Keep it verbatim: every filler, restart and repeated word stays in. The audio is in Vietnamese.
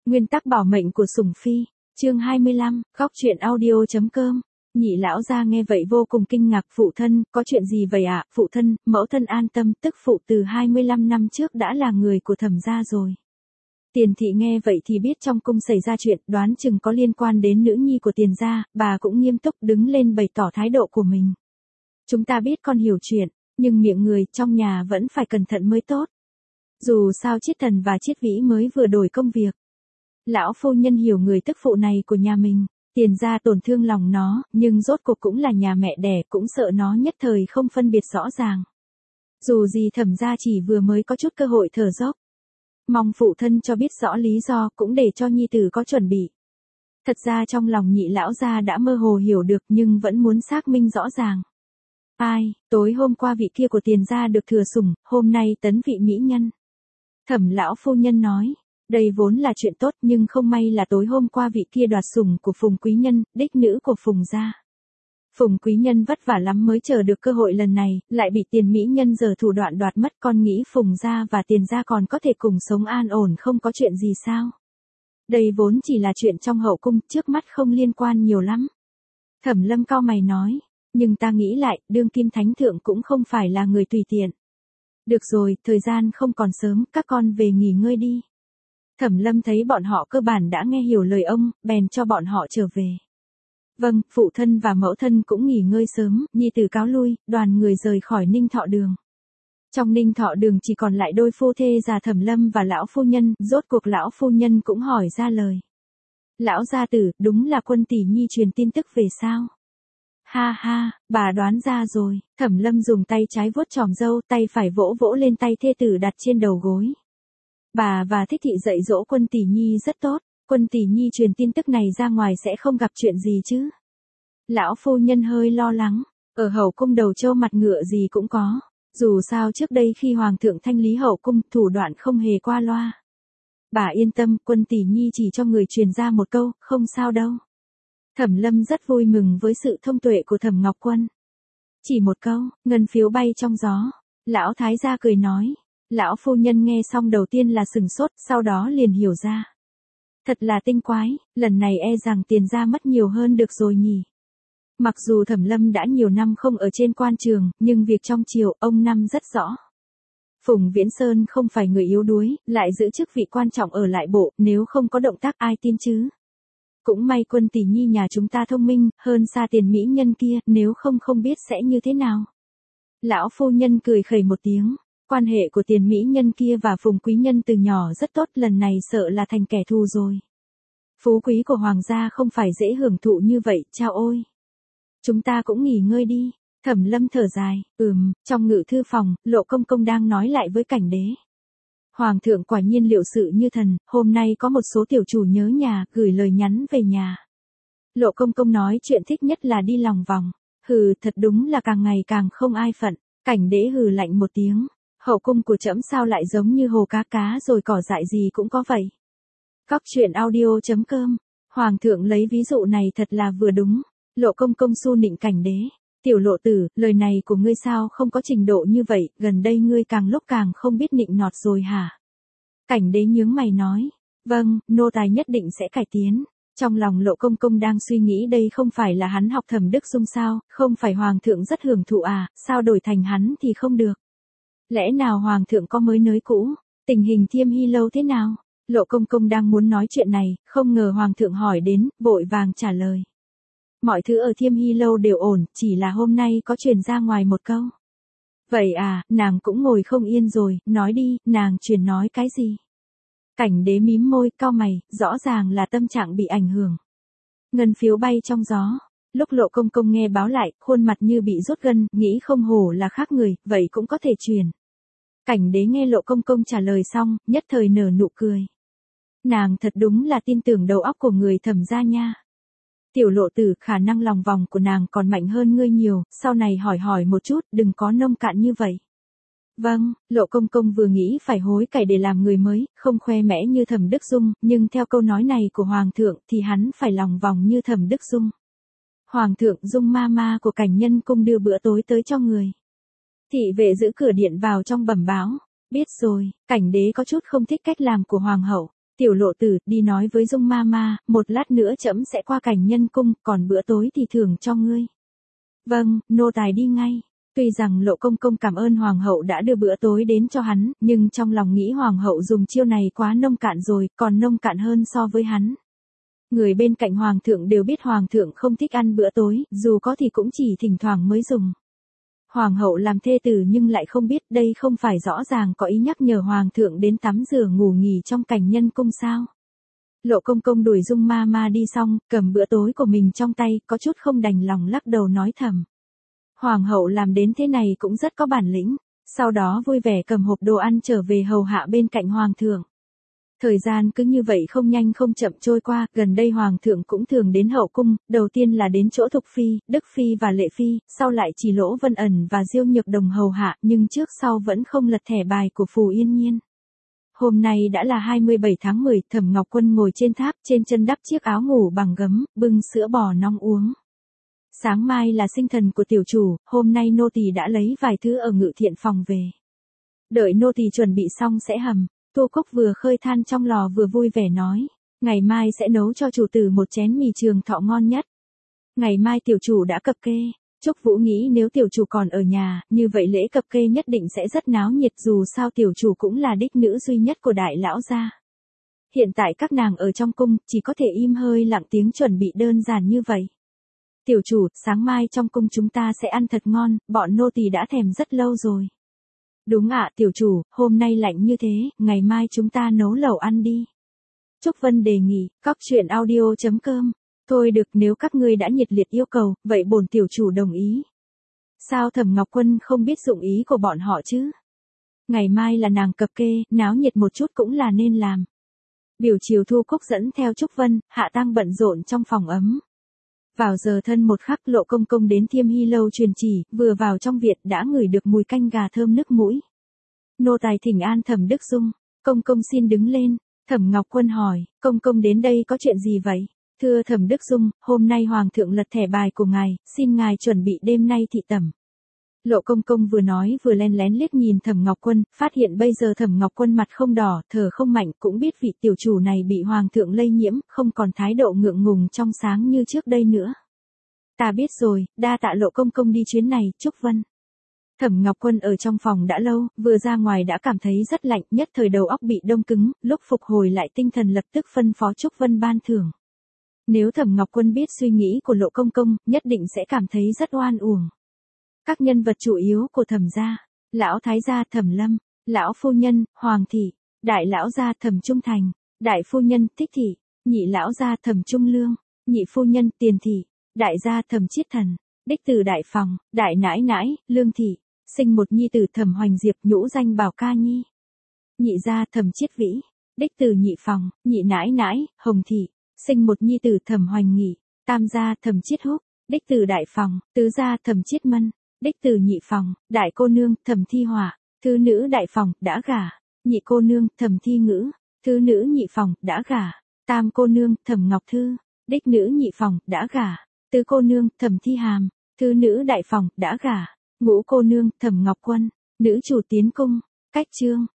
Nguyên tắc bảo mệnh của sủng phi, chương hai mươi lăm, góc truyện audio.com. Nhị lão gia nghe vậy vô cùng kinh ngạc, phụ thân, có chuyện gì vậy ạ? Phụ thân, mẫu thân an tâm, tức phụ từ hai mươi lăm năm trước đã là người của Thẩm gia rồi. Tiền thị nghe vậy thì biết trong cung xảy ra chuyện, đoán chừng có liên quan đến nữ nhi của Tiền gia, bà cũng nghiêm túc đứng lên bày tỏ thái độ của mình. Chúng ta biết con hiểu chuyện, nhưng miệng người trong nhà vẫn phải cẩn thận mới tốt. Dù sao Chiết Thần và Chiết Vĩ mới vừa đổi công việc. Lão phu nhân hiểu người tức phụ này của nhà mình, Tiền gia tổn thương lòng nó, nhưng rốt cuộc cũng là nhà mẹ đẻ, cũng sợ nó nhất thời không phân biệt rõ ràng. Dù gì Thẩm gia chỉ vừa mới có chút cơ hội thở dốc. Mong phụ thân cho biết rõ lý do, cũng để cho nhi tử có chuẩn bị. Thật ra trong lòng nhị lão gia đã mơ hồ hiểu được, nhưng vẫn muốn xác minh rõ ràng. Ai, tối hôm qua vị kia của Tiền gia được thừa sủng, hôm nay tấn vị mỹ nhân. Thẩm lão phu nhân nói, đây vốn là chuyện tốt, nhưng không may là tối hôm qua vị kia đoạt sủng của Phùng quý nhân, đích nữ của Phùng gia. Phùng quý nhân vất vả lắm mới chờ được cơ hội lần này, lại bị Tiền mỹ nhân giở thủ đoạn đoạt mất, con nghĩ Phùng gia và Tiền gia còn có thể cùng sống an ổn không có chuyện gì sao? Đây vốn chỉ là chuyện trong hậu cung, trước mắt không liên quan nhiều lắm. Thẩm Lâm cau mày nói, nhưng ta nghĩ lại, đương kim thánh thượng cũng không phải là người tùy tiện. Được rồi, thời gian không còn sớm, các con về nghỉ ngơi đi. Thẩm Lâm thấy bọn họ cơ bản đã nghe hiểu lời ông, bèn cho bọn họ trở về. Vâng, phụ thân và mẫu thân cũng nghỉ ngơi sớm, nhi tử cáo lui, đoàn người rời khỏi Ninh Thọ Đường. Trong Ninh Thọ Đường chỉ còn lại đôi phu thê già Thẩm Lâm và lão phu nhân, rốt cuộc lão phu nhân cũng hỏi ra lời. Lão gia tử, đúng là Quân tỷ nhi truyền tin tức về sao? Ha ha, bà đoán ra rồi. Thẩm Lâm dùng tay trái vuốt chòm râu, tay phải vỗ vỗ lên tay thê tử đặt trên đầu gối. Bà và Thích thị dạy dỗ Quân tỷ nhi rất tốt, Quân tỷ nhi truyền tin tức này ra ngoài sẽ không gặp chuyện gì chứ? Lão phu nhân hơi lo lắng, ở hậu cung đầu trâu mặt ngựa gì cũng có, dù sao trước đây khi hoàng thượng thanh lý hậu cung, thủ đoạn không hề qua loa. Bà yên tâm, Quân tỷ nhi chỉ cho người truyền ra một câu, không sao đâu. Thẩm Lâm rất vui mừng với sự thông tuệ của Thẩm Ngọc Quân. Chỉ một câu, ngân phiếu bay trong gió. Lão thái gia cười nói. Lão phu nhân nghe xong đầu tiên là sừng sốt, sau đó liền hiểu ra. Thật là tinh quái, lần này e rằng Tiền gia mất nhiều hơn được rồi nhỉ. Mặc dù Thẩm Lâm đã nhiều năm không ở trên quan trường, nhưng việc trong triều ông năm rất rõ. Phùng Viễn Sơn không phải người yếu đuối, lại giữ chức vị quan trọng ở lại bộ, nếu không có động tác ai tin chứ. Cũng may Quân tỷ nhi nhà chúng ta thông minh, hơn xa Tiền mỹ nhân kia, nếu không không biết sẽ như thế nào. Lão phu nhân cười khẩy một tiếng, quan hệ của Tiền mỹ nhân kia và Phùng quý nhân từ nhỏ rất tốt, lần này sợ là thành kẻ thù rồi. Phú quý của hoàng gia không phải dễ hưởng thụ như vậy, chao ôi. Chúng ta cũng nghỉ ngơi đi. Thẩm Lâm thở dài, ừm, trong ngự thư phòng, Lộ công công đang nói lại với Cảnh đế. Hoàng thượng quả nhiên liệu sự như thần, hôm nay có một số tiểu chủ nhớ nhà, gửi lời nhắn về nhà. Lộ công công nói chuyện thích nhất là đi lòng vòng. Hừ, thật đúng là càng ngày càng không ai phận. Cảnh đế hừ lạnh một tiếng. Hậu cung của trẫm sao lại giống như hồ cá cá rồi cỏ dại gì cũng có vậy. Góc truyện audio.com. Hoàng thượng lấy ví dụ này thật là vừa đúng. Lộ công công su nịnh Cảnh đế. Tiểu Lộ tử, lời này của ngươi sao không có trình độ như vậy, gần đây ngươi càng lúc càng không biết nịnh nọt rồi hả? Cảnh đế nhướng mày nói, vâng, nô tài nhất định sẽ cải tiến. Trong lòng Lộ công công đang suy nghĩ đây không phải là hắn học Thẩm Đức Dung sao, không phải hoàng thượng rất hưởng thụ à, sao đổi thành hắn thì không được? Lẽ nào hoàng thượng có mới nới cũ, tình hình Thiêm Hy lâu thế nào? Lộ công công đang muốn nói chuyện này, không ngờ hoàng thượng hỏi đến, vội vàng trả lời. Mọi thứ ở Thiêm Hy lâu đều ổn, chỉ là hôm nay có truyền ra ngoài một câu. Vậy à, nàng cũng ngồi không yên rồi, nói đi, nàng truyền nói cái gì? Cảnh đế mím môi, cau mày, rõ ràng là tâm trạng bị ảnh hưởng. Ngân phiếu bay trong gió. Lúc Lộ công công nghe báo lại, khuôn mặt như bị rút gân, nghĩ không hổ là khác người, vậy cũng có thể truyền. Cảnh đế nghe Lộ công công trả lời xong, nhất thời nở nụ cười. Nàng thật đúng là tin tưởng đầu óc của người Thẩm gia nha. Tiểu Lộ tử, khả năng lòng vòng của nàng còn mạnh hơn ngươi nhiều, sau này hỏi hỏi một chút, đừng có nông cạn như vậy. Vâng, Lộ công công vừa nghĩ phải hối cải để làm người mới, không khoe mẽ như Thẩm Đức Dung, nhưng theo câu nói này của Hoàng thượng thì hắn phải lòng vòng như Thẩm Đức Dung. Hoàng thượng, Dung ma ma của Cảnh nhân cung đưa bữa tối tới cho người. Thị vệ giữ cửa điện vào trong bẩm báo, biết rồi. Cảnh đế có chút không thích cách làm của Hoàng hậu. Tiểu Lộ Tử, đi nói với Dung ma ma, một lát nữa trẫm sẽ qua Cảnh Nhân cung, còn bữa tối thì thưởng cho ngươi. Vâng, nô tài đi ngay. Tuy rằng Lộ công công cảm ơn hoàng hậu đã đưa bữa tối đến cho hắn, nhưng trong lòng nghĩ hoàng hậu dùng chiêu này quá nông cạn rồi, còn nông cạn hơn so với hắn. Người bên cạnh hoàng thượng đều biết hoàng thượng không thích ăn bữa tối, dù có thì cũng chỉ thỉnh thoảng mới dùng. Hoàng hậu làm thê tử nhưng lại không biết đây không phải rõ ràng có ý nhắc nhở hoàng thượng đến tắm rửa ngủ nghỉ trong Cảnh Nhân cung sao. Lộ công công đuổi Dung ma ma đi xong, cầm bữa tối của mình trong tay, có chút không đành lòng lắc đầu nói thầm. Hoàng hậu làm đến thế này cũng rất có bản lĩnh, sau đó vui vẻ cầm hộp đồ ăn trở về hầu hạ bên cạnh hoàng thượng. Thời gian cứ như vậy không nhanh không chậm trôi qua, gần đây hoàng thượng cũng thường đến hậu cung, đầu tiên là đến chỗ Thục Phi, Đức Phi và Lệ Phi, sau lại chỉ Lỗ Vân Ẩn và Diêu Nhược Đồng hầu hạ, nhưng trước sau vẫn không lật thẻ bài của Phù Yên Nhiên. Hôm nay đã là hai mươi bảy tháng mười, Thẩm Ngọc Quân ngồi trên tháp, trên chân đắp chiếc áo ngủ bằng gấm, bưng sữa bò nong uống. Sáng mai là sinh thần của tiểu chủ, hôm nay nô tỳ đã lấy vài thứ ở ngự thiện phòng về. Đợi nô tỳ chuẩn bị xong sẽ hầm. Tô Cốc vừa khơi than trong lò vừa vui vẻ nói, ngày mai sẽ nấu cho chủ tử một chén mì Trường Thọ ngon nhất. Ngày mai tiểu chủ đã cập kê, Trúc Vũ nghĩ nếu tiểu chủ còn ở nhà, như vậy lễ cập kê nhất định sẽ rất náo nhiệt, dù sao tiểu chủ cũng là đích nữ duy nhất của đại lão gia. Hiện tại các nàng ở trong cung, chỉ có thể im hơi lặng tiếng chuẩn bị đơn giản như vậy. Tiểu chủ, sáng mai trong cung chúng ta sẽ ăn thật ngon, bọn nô tỳ đã thèm rất lâu rồi. Đúng ạ, tiểu chủ, hôm nay lạnh như thế, ngày mai chúng ta nấu lẩu ăn đi. Trúc Vân đề nghị, cóc truyện audio chấm com. Thôi được, nếu các ngươi đã nhiệt liệt yêu cầu, vậy bổn tiểu chủ đồng ý. Sao Thẩm Ngọc Quân không biết dụng ý của bọn họ chứ? Ngày mai là nàng cập kê, náo nhiệt một chút cũng là nên làm. Biểu chiều Thu Cúc dẫn theo Trúc Vân, Hạ Tăng bận rộn trong phòng ấm. Vào giờ thân một khắc, Lộ công công đến Thiêm Hy lâu truyền chỉ, vừa vào trong viện đã ngửi được mùi canh gà thơm nức mũi. Nô tài thỉnh an Thẩm Đức Dung, công công xin đứng lên. Thẩm Ngọc Quân hỏi, công công đến đây có chuyện gì vậy? Thưa Thẩm Đức Dung, hôm nay hoàng thượng lật thẻ bài của ngài, xin ngài chuẩn bị đêm nay thị tẩm. Lộ công công vừa nói vừa len lén liếc nhìn Thẩm Ngọc Quân, phát hiện bây giờ Thẩm Ngọc Quân mặt không đỏ, thở không mạnh, cũng biết vị tiểu chủ này bị hoàng thượng lây nhiễm, không còn thái độ ngượng ngùng trong sáng như trước đây nữa. Ta biết rồi, đa tạ Lộ công công đi chuyến này, Trúc Vân. Thẩm Ngọc Quân ở trong phòng đã lâu, vừa ra ngoài đã cảm thấy rất lạnh, nhất thời đầu óc bị đông cứng, lúc phục hồi lại tinh thần lập tức phân phó Trúc Vân ban thưởng. Nếu Thẩm Ngọc Quân biết suy nghĩ của Lộ công công, nhất định sẽ cảm thấy rất oan uổng. Các nhân vật chủ yếu của Thẩm gia, lão thái gia Thẩm Lâm, lão phu nhân Hoàng thị, đại lão gia Thẩm Trung Thành, đại phu nhân Thích thị, nhị lão gia Thẩm Trung Lương, nhị phu nhân Tiền thị, đại gia Thẩm Chiết Thần, đích tử đại phòng, đại nãi nãi Lương thị, sinh một nhi tử Thẩm Hoành Diệp, nhũ danh Bảo Ca Nhi. Nhị gia Thẩm Chiết Vĩ, đích tử nhị phòng, nhị nãi nãi Hồng thị, sinh một nhi tử Thẩm Hoành Nghị. Tam gia Thẩm Chiết Húc, đích tử đại phòng, tứ gia Thẩm Chiết Mân, đích tử nhị phòng, đại cô nương Thẩm Thi Hỏa, thứ nữ đại phòng đã gả, nhị cô nương Thẩm Thi Ngữ, thứ nữ nhị phòng đã gả, tam cô nương Thẩm Ngọc Thư, đích nữ nhị phòng đã gả, tứ cô nương Thẩm Thi Hàm, thứ nữ đại phòng đã gả, ngũ cô nương Thẩm Ngọc Quân, nữ chủ tiến cung. Cách chương